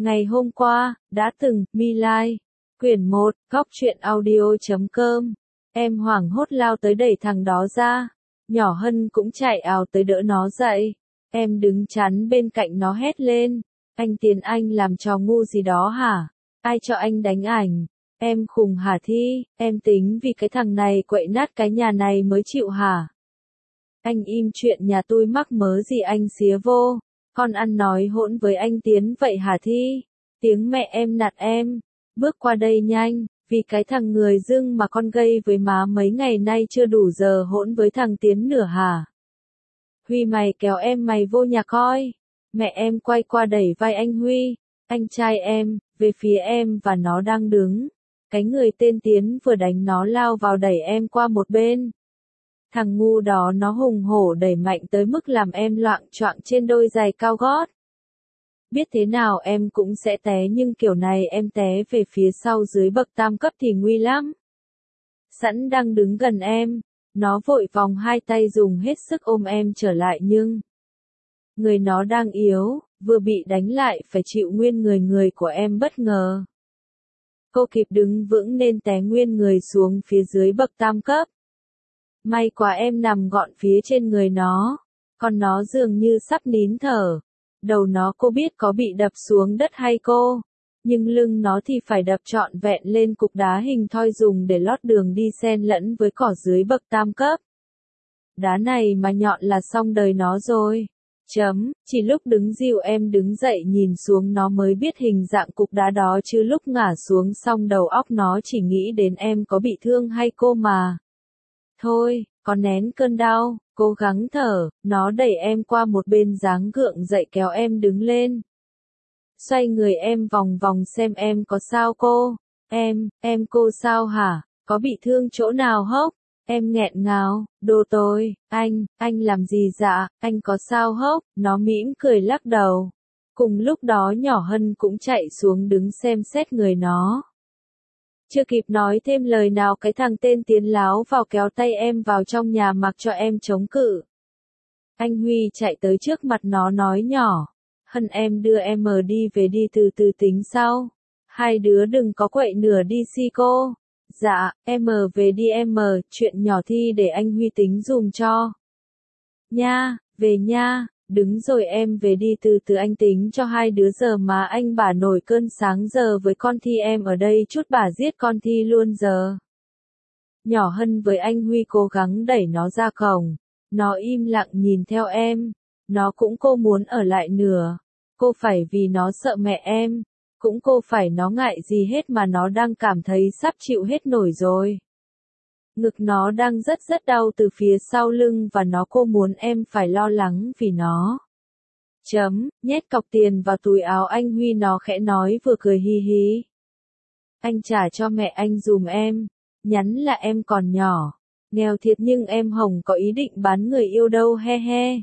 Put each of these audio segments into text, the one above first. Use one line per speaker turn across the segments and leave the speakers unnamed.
Ngày hôm qua, đã từng, Mi Lai. Quyển 1, góc truyện audio.com. Em hoảng hốt lao tới đẩy thằng đó ra. Nhỏ Hân cũng chạy ào tới đỡ nó dậy. Em đứng chắn bên cạnh nó hét lên. Anh Tiến anh làm trò ngu gì đó hả? Ai cho anh đánh ảnh? Em khùng hả Thi? Em tính vì cái thằng này quậy nát cái nhà này mới chịu hả? Anh im chuyện nhà tôi mắc mớ gì anh xía vô. Con ăn nói hỗn với anh Tiến vậy hả Thi? Tiếng mẹ em nạt em. Bước qua đây nhanh, vì cái thằng người dưng mà con gây với má mấy ngày nay chưa đủ giờ hỗn với thằng Tiến nữa hả? Huy mày kéo em mày vô nhà coi. Mẹ em quay qua đẩy vai anh Huy, anh trai em, về phía em và nó đang đứng. Cái người tên Tiến vừa đánh nó lao vào đẩy em qua một bên. Thằng ngu đó nó hùng hổ đẩy mạnh tới mức làm em loạng choạng trên đôi giày cao gót. Biết thế nào em cũng sẽ té nhưng kiểu này em té về phía sau dưới bậc tam cấp thì nguy lắm. Sẵn đang đứng gần em, nó vội vòng hai tay dùng hết sức ôm em trở lại nhưng người nó đang yếu, vừa bị đánh lại phải chịu nguyên người của em bất ngờ. Cô kịp đứng vững nên té nguyên người xuống phía dưới bậc tam cấp. May quá em nằm gọn phía trên người nó, còn nó dường như sắp nín thở. Đầu nó cô biết có bị đập xuống đất hay cô, nhưng lưng nó thì phải đập trọn vẹn lên cục đá hình thoi dùng để lót đường đi xen lẫn với cỏ dưới bậc tam cấp. Đá này mà nhọn là xong đời nó rồi. Chỉ lúc đứng dìu em đứng dậy nhìn xuống nó mới biết hình dạng cục đá đó chứ lúc ngả xuống xong đầu óc nó chỉ nghĩ đến em có bị thương hay cô mà. Thôi, có nén cơn đau, cố gắng thở, nó đẩy em qua một bên dáng gượng dậy kéo em đứng lên. Xoay người em vòng vòng xem em có sao cô. Em cô sao hả? Có bị thương chỗ nào hốc? Em nghẹn ngào, đồ tôi, anh làm gì dạ, anh có sao hốc? Nó mỉm cười lắc đầu. Cùng lúc đó nhỏ Hân cũng chạy xuống đứng xem xét người nó. Chưa kịp nói thêm lời nào cái thằng tên Tiến láo vào kéo tay em vào trong nhà mặc cho em chống cự. Anh Huy chạy tới trước mặt nó nói nhỏ. Hân em đưa em đi về đi từ từ tính sau. Hai đứa đừng có quậy nửa đi si cô. Dạ, em về đi em chuyện nhỏ Thi để anh Huy tính dùm cho. Nha, về nha, đứng rồi em về đi từ từ anh tính cho hai đứa giờ mà anh bả nổi cơn sáng giờ với con Thi em ở đây chút bả giết con Thi luôn giờ. Nhỏ Hân với anh Huy cố gắng đẩy nó ra cổng, nó im lặng nhìn theo em, nó cũng cô muốn ở lại nửa, cô phải vì nó sợ mẹ em. Cũng cô phải nó ngại gì hết mà nó đang cảm thấy sắp chịu hết nổi rồi. Ngực nó đang rất đau từ phía sau lưng và nó cô muốn em phải lo lắng vì nó. Nhét cọc tiền vào túi áo anh Huy nó khẽ nói vừa cười hi hi. Anh trả cho mẹ anh dùm em. Nhắn là em còn nhỏ. Nghèo thiệt nhưng em Hồng có ý định bán người yêu đâu he he.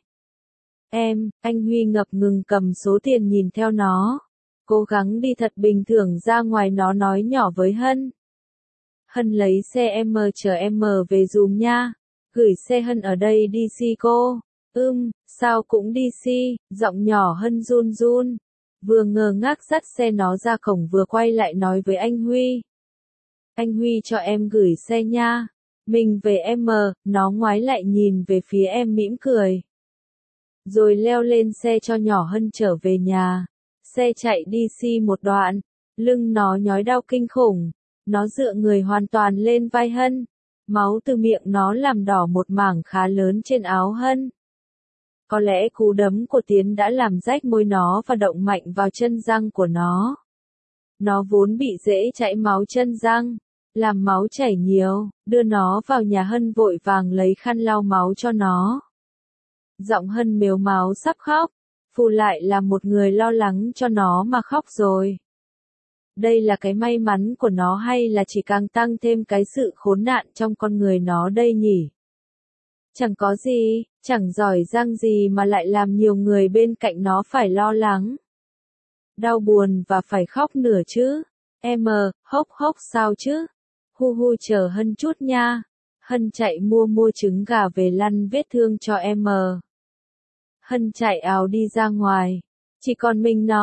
Anh Huy ngập ngừng cầm số tiền nhìn theo nó. Cố gắng đi thật bình thường ra ngoài nó nói nhỏ với Hân. Hân lấy xe em chờ em về dùm nha. Gửi xe Hân ở đây đi si cô. Sao cũng đi si, giọng nhỏ Hân run run. Vừa ngơ ngác dắt xe nó ra cổng vừa quay lại nói với anh Huy. Anh Huy cho em gửi xe nha. Mình về em nó ngoái lại nhìn về phía em mỉm cười. Rồi leo lên xe cho nhỏ Hân trở về nhà. Xe chạy đi si một đoạn, lưng nó nhói đau kinh khủng, nó dựa người hoàn toàn lên vai Hân, máu từ miệng nó làm đỏ một mảng khá lớn trên áo Hân. Có lẽ cú đấm của Tiến đã làm rách môi nó và động mạnh vào chân răng của nó. Nó vốn bị dễ chảy máu chân răng, làm máu chảy nhiều, đưa nó vào nhà Hân vội vàng lấy khăn lau máu cho nó. Giọng Hân mếu máo sắp khóc. Phù lại là một người lo lắng cho nó mà khóc rồi. Đây là cái may mắn của nó hay là chỉ càng tăng thêm cái sự khốn nạn trong con người nó đây nhỉ? Chẳng có gì, chẳng giỏi giang gì mà lại làm nhiều người bên cạnh nó phải lo lắng. Đau buồn và phải khóc nửa chứ. Em hốc sao chứ? Hu chờ Hân chút nha. Hân chạy mua trứng gà về lăn vết thương cho em. Hân chạy ào đi ra ngoài. Chỉ còn mình nó,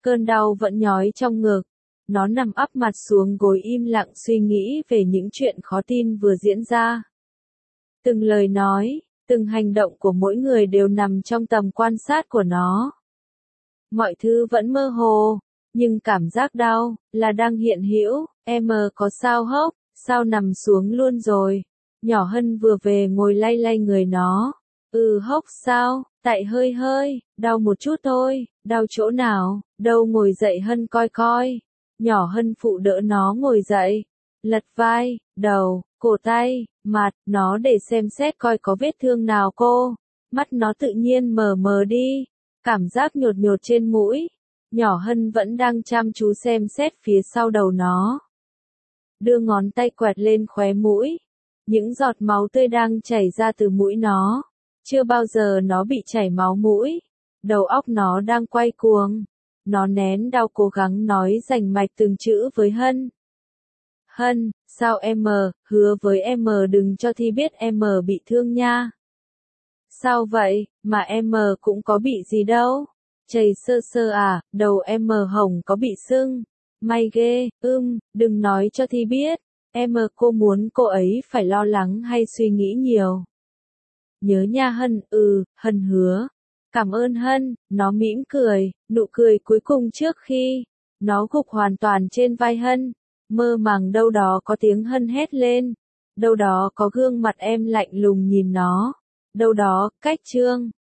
Cơn đau vẫn nhói trong ngực. Nó nằm ắp mặt xuống gối im lặng suy nghĩ về những chuyện khó tin vừa diễn ra. Từng lời nói, từng hành động của mỗi người đều nằm trong tầm quan sát của nó. Mọi thứ vẫn mơ hồ, nhưng cảm giác đau là đang hiện hữu. Em có sao hốc, sao nằm xuống luôn rồi. Nhỏ Hân vừa về ngồi lay lay người nó. Hốc sao, tại hơi hơi, đau một chút thôi, đau chỗ nào, đâu ngồi dậy Hân coi coi. Nhỏ Hân phụ đỡ nó ngồi dậy, lật vai, đầu, cổ tay, mặt, nó để xem xét coi có vết thương nào cô. Mắt nó tự nhiên mờ mờ đi, cảm giác nhột nhột trên mũi. Nhỏ Hân vẫn đang chăm chú xem xét phía sau đầu nó. Đưa ngón tay quẹt lên khóe mũi. Những giọt máu tươi đang chảy ra từ mũi nó. Chưa bao giờ nó bị chảy máu mũi. Đầu óc nó đang quay cuồng. Nó nén đau cố gắng nói rành mạch từng chữ với Hân. Hân, sao em hứa với em đừng cho Thi biết em bị thương nha. Sao vậy, mà em cũng có bị gì đâu. Chảy sơ sơ à, đầu em hồng có bị sưng. May ghê, đừng nói cho Thi biết. Cô muốn cô ấy phải lo lắng hay suy nghĩ nhiều. Nhớ nha Hân, Hân hứa. Cảm ơn Hân, nó mỉm cười, nụ cười cuối cùng trước khi nó gục hoàn toàn trên vai Hân. Mơ màng đâu đó có tiếng Hân hét lên. Đâu đó có gương mặt em lạnh lùng nhìn nó. Đâu đó, cách Trương.